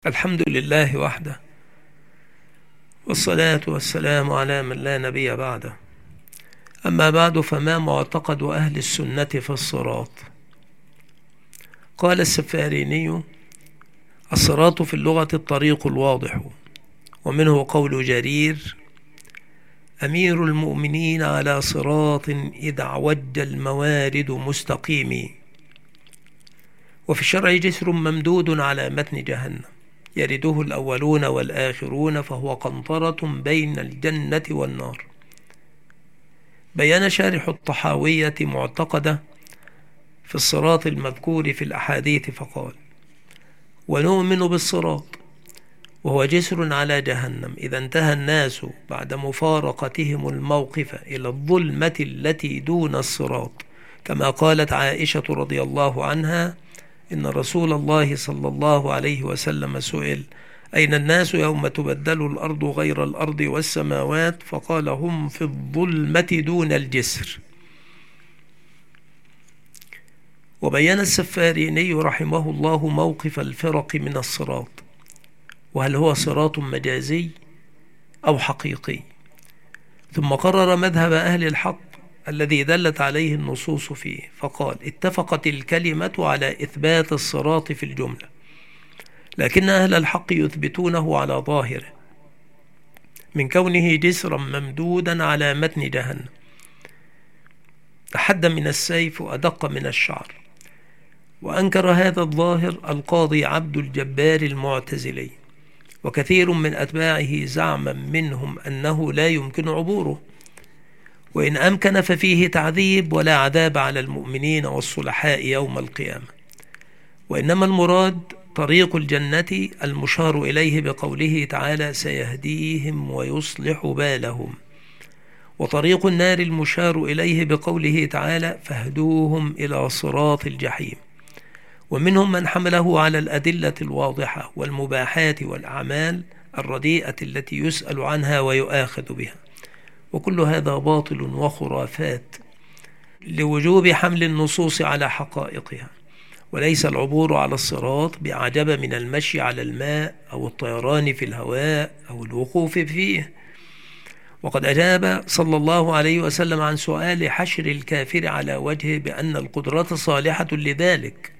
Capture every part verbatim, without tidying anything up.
الحمد لله وحده، والصلاة والسلام على من لا نبي بعده. أما بعد، فما معتقد أهل السنة في الصراط؟ قال السفاريني: الصراط في اللغة الطريق الواضح، ومنه قول جرير: أمير المؤمنين على صراط إذا اعوج الموارد مستقيم. وفي الشرع جسر ممدود على متن جهنم يرده الأولون والآخرون، فهو قنطرة بين الجنة والنار. بيان شارح الطحاوية معتقده في الصراط المذكور في الأحاديث فقال: ونؤمن بالصراط، وهو جسر على جهنم إذا انتهى الناس بعد مفارقتهم الموقف إلى الظلمة التي دون الصراط، كما قالت عائشة رضي الله عنها: إن رسول الله صلى الله عليه وسلم سئل: أين الناس يوم تبدل الأرض غير الأرض والسماوات؟ فقال: هم في الظلمة دون الجسر. وبين السفاريني رحمه الله موقف الفرق من الصراط، وهل هو صراط مجازي أو حقيقي، ثم قرر مذهب أهل الحق الذي دلت عليه النصوص فيه، فقال: اتفقت الكلمة على إثبات الصراط في الجملة، لكن أهل الحق يثبتونه على ظاهره من كونه جسرا ممدودا على متن جهنم، أحد من السيف وأدق من الشعر. وأنكر هذا الظاهر القاضي عبد الجبار المعتزلي، وكثير من أتباعه زعما منهم أنه لا يمكن عبوره، وإن أمكن ففيه تعذيب ولا عذاب على المؤمنين والصلحاء يوم القيامة، وإنما المراد طريق الجنة المشار إليه بقوله تعالى: سيهديهم ويصلح بالهم، وطريق النار المشار إليه بقوله تعالى: فاهدوهم إلى صراط الجحيم. ومنهم من حمله على الأدلة الواضحة والمباحات والأعمال الرديئة التي يسأل عنها ويؤاخذ بها، وكل هذا باطل وخرافات لوجوب حمل النصوص على حقائقها، وليس العبور على الصراط بأعجب من المشي على الماء أو الطيران في الهواء أو الوقوف فيه. وقد أجاب صلى الله عليه وسلم عن سؤال حشر الكافر على وجهه بأن القدرة صالحة لذلك،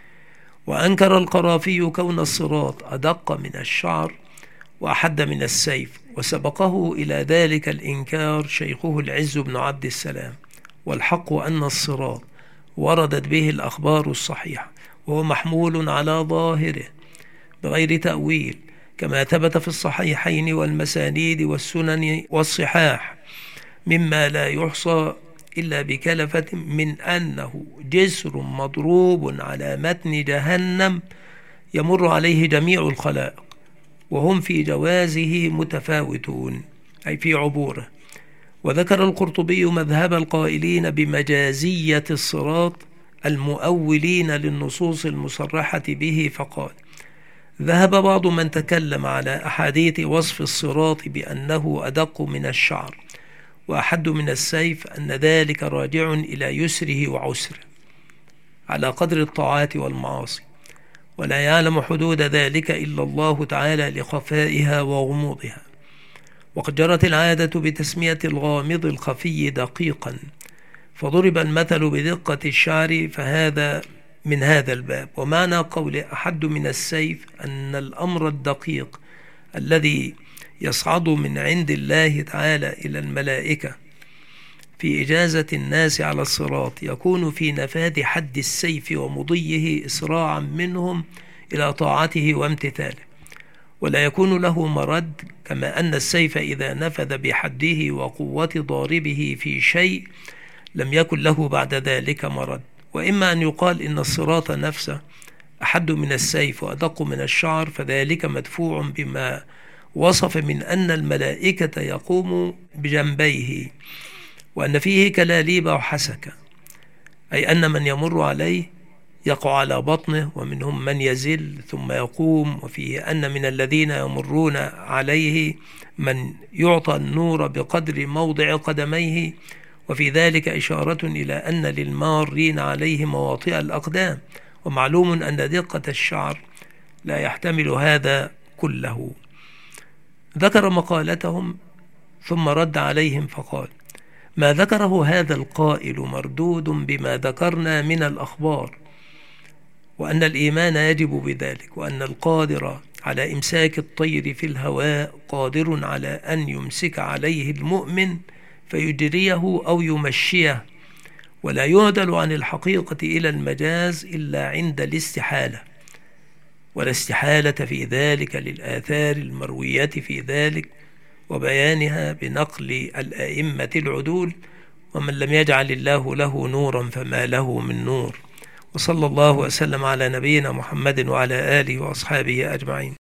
وأنكر القرافي كون الصراط أدق من الشعر وأحد من السيف، وسبقه إلى ذلك الإنكار شيخه العز بن عبد السلام. والحق أن الصراط وردت به الأخبار الصحيحة، وهو محمول على ظاهره بغير تأويل، كما ثبت في الصحيحين والمسانيد والسنن والصحاح مما لا يحصى إلا بكلفة، من أنه جسر مضروب على متن جهنم يمر عليه جميع الخلائق، وهم في جوازه متفاوتون، أي في عبوره. وذكر القرطبي مذهب القائلين بمجازية الصراط المؤولين للنصوص المصرحة به، فقال: ذهب بعض من تكلم على أحاديث وصف الصراط بأنه أدق من الشعر وأحد من السيف، أن ذلك راجع إلى يسره وعسره على قدر الطاعات والمعاصي، ولا يعلم حدود ذلك إلا الله تعالى لخفائها وغموضها. وقد جرت العادة بتسمية الغامض الخفي دقيقا، فضرب المثل بدقة الشعر، فهذا من هذا الباب. ومعنى قول أحد من السيف أن الأمر الدقيق الذي يصعد من عند الله تعالى إلى الملائكة في إجازة الناس على الصراط يكون في نفاذ حد السيف ومضيه إسراعا منهم إلى طاعته وامتثاله، ولا يكون له مرد، كما أن السيف إذا نفذ بحده وقوة ضاربه في شيء لم يكن له بعد ذلك مرد. وإما أن يقال إن الصراط نفسه أحد من السيف وأدق من الشعر، فذلك مدفوع بما وصف من أن الملائكة يقوم بجنبيه، وأن فيه كلاليب وحسكة، أي أن من يمر عليه يقع على بطنه، ومنهم من يزل ثم يقوم. وفيه أن من الذين يمرون عليه من يعطى النور بقدر موضع قدميه، وفي ذلك إشارة إلى أن للمارين عليه مواطئ الأقدام. ومعلوم أن دقة الشعر لا يحتمل هذا كله. ذكر مقالتهم ثم رد عليهم فقال: ما ذكره هذا القائل مردود بما ذكرنا من الأخبار، وأن الإيمان يجب بذلك، وأن القادر على إمساك الطير في الهواء قادر على أن يمسك عليه المؤمن فيجريه أو يمشيه، ولا يعدل عن الحقيقة إلى المجاز إلا عند الاستحالة، ولا استحالة في ذلك للآثار المروية في ذلك وبيانها بنقل الأئمة العدول، ومن لم يجعل الله له نورا فما له من نور. وصلى الله وسلم على نبينا محمد وعلى آله وأصحابه أجمعين.